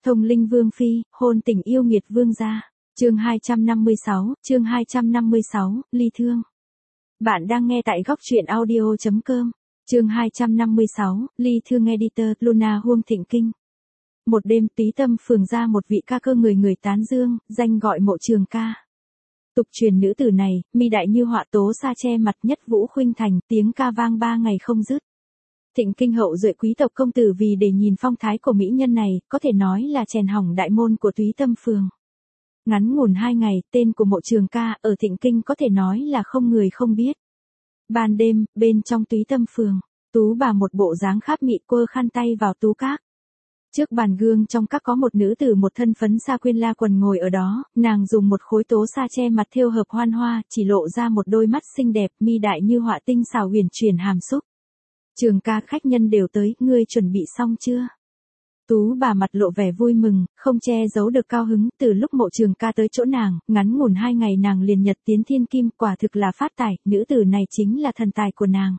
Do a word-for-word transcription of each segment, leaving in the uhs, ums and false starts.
Thông linh vương phi, hôn tình yêu nghiệt vương gia. Chương hai trăm năm mươi sáu, chương hai trăm năm mươi sáu, ly thương. Bạn đang nghe tại góc truyện audio chấm com. Chương hai trăm năm mươi sáu, ly thương. Editor Luna Huông Thịnh Kinh. Một đêm Túy Tâm phường ra một vị ca cơ người người tán dương, danh gọi Mộ Trường Ca. Tục truyền nữ tử này, mi đại như họa tố sa che mặt nhất vũ khuynh thành, tiếng ca vang ba ngày không dứt. Thịnh Kinh hậu duệ quý tộc công tử vì để nhìn phong thái của mỹ nhân này, có thể nói là chèn hỏng đại môn của Túy Tâm phường. Ngắn ngủn hai ngày, tên của Mộ Trường Ca ở Thịnh Kinh có thể nói là không người không biết. Ban đêm, bên trong Túy Tâm phường, Tú bà một bộ dáng kháp mị quơ khăn tay vào tú các. Trước bàn gương trong các có một nữ tử một thân phấn sa quyên la quần ngồi ở đó, nàng dùng một khối tố sa che mặt thêu hợp hoan hoa, chỉ lộ ra một đôi mắt xinh đẹp, mi đại như họa tinh xảo huyền chuyển hàm xúc. Trường Ca, khách nhân đều tới, ngươi chuẩn bị xong chưa? Tú bà mặt lộ vẻ vui mừng, không che giấu được cao hứng, từ lúc Mộ Trường Ca tới chỗ nàng, ngắn ngủn hai ngày nàng liền nhật tiến thiên kim, quả thực là phát tài, nữ tử này chính là thần tài của nàng.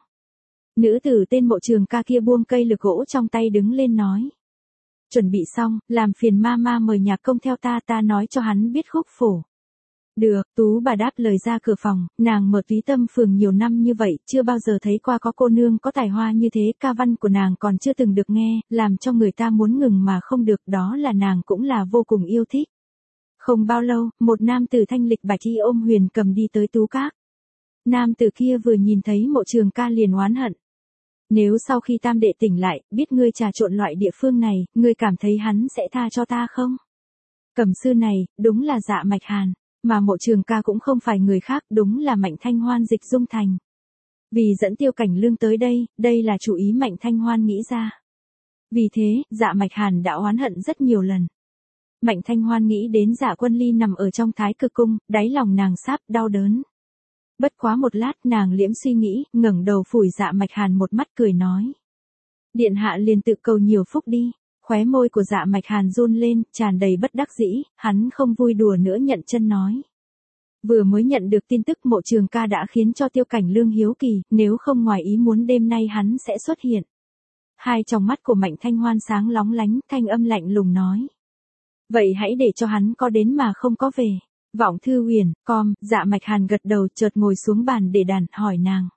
Nữ tử tên Mộ Trường Ca kia buông cây lược gỗ trong tay đứng lên nói. Chuẩn bị xong, làm phiền ma ma mời nhạc công theo ta, ta nói cho hắn biết khúc phổ. Được, Tú bà đáp lời ra cửa phòng, nàng mở Túy Tâm phường nhiều năm như vậy, chưa bao giờ thấy qua có cô nương có tài hoa như thế, ca văn của nàng còn chưa từng được nghe, làm cho người ta muốn ngừng mà không được, đó là nàng cũng là vô cùng yêu thích. Không bao lâu, một nam tử thanh lịch bạch y ôm huyền cầm đi tới tú các. Nam tử kia vừa nhìn thấy Mộ Trường Ca liền oán hận. Nếu sau khi tam đệ tỉnh lại, biết ngươi trà trộn loại địa phương này, ngươi cảm thấy hắn sẽ tha cho ta không? Cẩm sư này, đúng là Dạ Mạch Hàn. Mà Mộ Trường Ca cũng không phải người khác, đúng là Mạnh Thanh Hoan Dịch Dung Thành. Vì dẫn Tiêu Cảnh Lương tới đây, đây là chủ ý Mạnh Thanh Hoan nghĩ ra. Vì thế, Dạ Mạch Hàn đã oán hận rất nhiều lần. Mạnh Thanh Hoan nghĩ đến Dạ Quân Ly nằm ở trong Thái Cực Cung, đáy lòng nàng sáp đau đớn. Bất quá một lát nàng liễm suy nghĩ, ngẩng đầu phủi Dạ Mạch Hàn một mắt cười nói. Điện hạ liền tự cầu nhiều phúc đi. Khóe môi của Dạ Mạch Hàn run lên, tràn đầy bất đắc dĩ, hắn không vui đùa nữa nhận chân nói. Vừa mới nhận được tin tức Mộ Trường Ca đã khiến cho Tiêu Cảnh Lương hiếu kỳ, nếu không ngoài ý muốn đêm nay hắn sẽ xuất hiện. Hai tròng mắt của Mạnh Thanh Hoan sáng lóng lánh, thanh âm lạnh lùng nói. Vậy hãy để cho hắn có đến mà không có về. Vọng Thư Huyền, com, Dạ Mạch Hàn gật đầu chợt ngồi xuống bàn để đàn, hỏi nàng.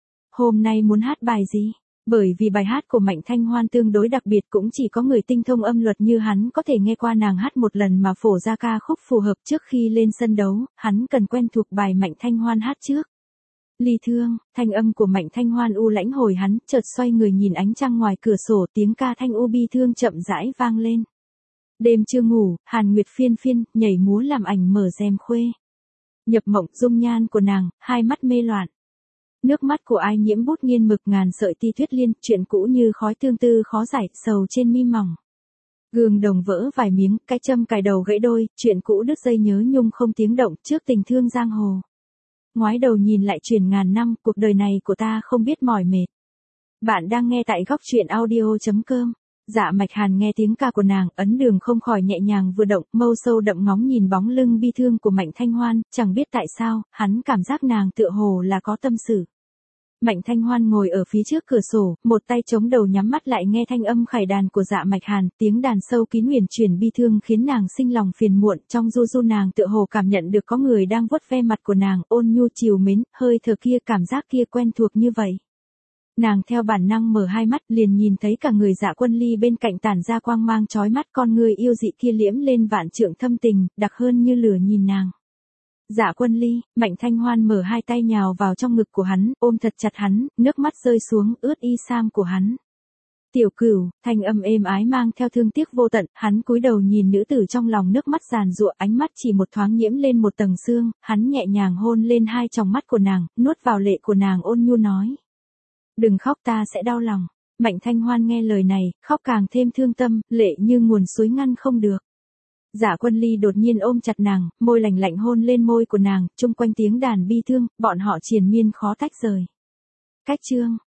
Hôm nay muốn hát bài gì? Bởi vì bài hát của Mạnh Thanh Hoan tương đối đặc biệt, cũng chỉ có người tinh thông âm luật như hắn có thể nghe qua nàng hát một lần mà phổ ra ca khúc phù hợp. Trước khi lên sân đấu, hắn cần quen thuộc bài Mạnh Thanh Hoan hát trước. Ly thương, thanh âm của Mạnh Thanh Hoan u lãnh hồi hắn, chợt xoay người nhìn ánh trăng ngoài cửa sổ, tiếng ca thanh u bi thương chậm rãi vang lên. Đêm chưa ngủ, Hàn Nguyệt phiên phiên, nhảy múa làm ảnh mở rèm khuê. Nhập mộng, dung nhan của nàng, hai mắt mê loạn. Nước mắt của ai nhiễm bút nghiên mực ngàn sợi ti tuyết liên, chuyện cũ như khói tương tư khó giải, sầu trên mi mỏng. Gương đồng vỡ vài miếng, cái châm cài đầu gãy đôi, chuyện cũ đứt dây nhớ nhung không tiếng động, trước tình thương giang hồ. Ngoái đầu nhìn lại truyền ngàn năm, cuộc đời này của ta không biết mỏi mệt. Bạn đang nghe tại góc truyện audio chấm com. Dạ Mạch Hàn nghe tiếng ca của nàng, ấn đường không khỏi nhẹ nhàng vừa động, mâu sâu đậm ngóng nhìn bóng lưng bi thương của Mạnh Thanh Hoan, chẳng biết tại sao, hắn cảm giác nàng tựa hồ là có tâm sự. Mạnh Thanh Hoan ngồi ở phía trước cửa sổ, một tay chống đầu nhắm mắt lại nghe thanh âm khải đàn của Dạ Mạch Hàn, tiếng đàn sâu kín huyền chuyển bi thương khiến nàng sinh lòng phiền muộn, trong du du nàng tựa hồ cảm nhận được có người đang vuốt ve mặt của nàng, ôn nhu trìu mến, hơi thở kia, cảm giác kia quen thuộc như vậy. Nàng theo bản năng mở hai mắt, liền nhìn thấy cả người Dạ Quân Ly bên cạnh tản ra quang mang chói mắt, con người yêu dị kia liễm lên vạn trượng thâm tình, đặc hơn như lửa nhìn nàng. Dạ Quân Ly, Mạnh Thanh Hoan mở hai tay nhào vào trong ngực của hắn, ôm thật chặt hắn, nước mắt rơi xuống, ướt y sam của hắn. Tiểu Cửu, thanh âm êm ái mang theo thương tiếc vô tận, hắn cúi đầu nhìn nữ tử trong lòng, nước mắt giàn giụa, ánh mắt chỉ một thoáng nhiễm lên một tầng sương, hắn nhẹ nhàng hôn lên hai tròng mắt của nàng, nuốt vào lệ của nàng ôn nhu nói. Đừng khóc, ta sẽ đau lòng. Mạnh Thanh Hoan nghe lời này, khóc càng thêm thương tâm, lệ như nguồn suối ngăn không được. Dạ Quân Ly đột nhiên ôm chặt nàng, môi lạnh lạnh hôn lên môi của nàng, chung quanh tiếng đàn bi thương, bọn họ triền miên khó tách rời. Cách chương,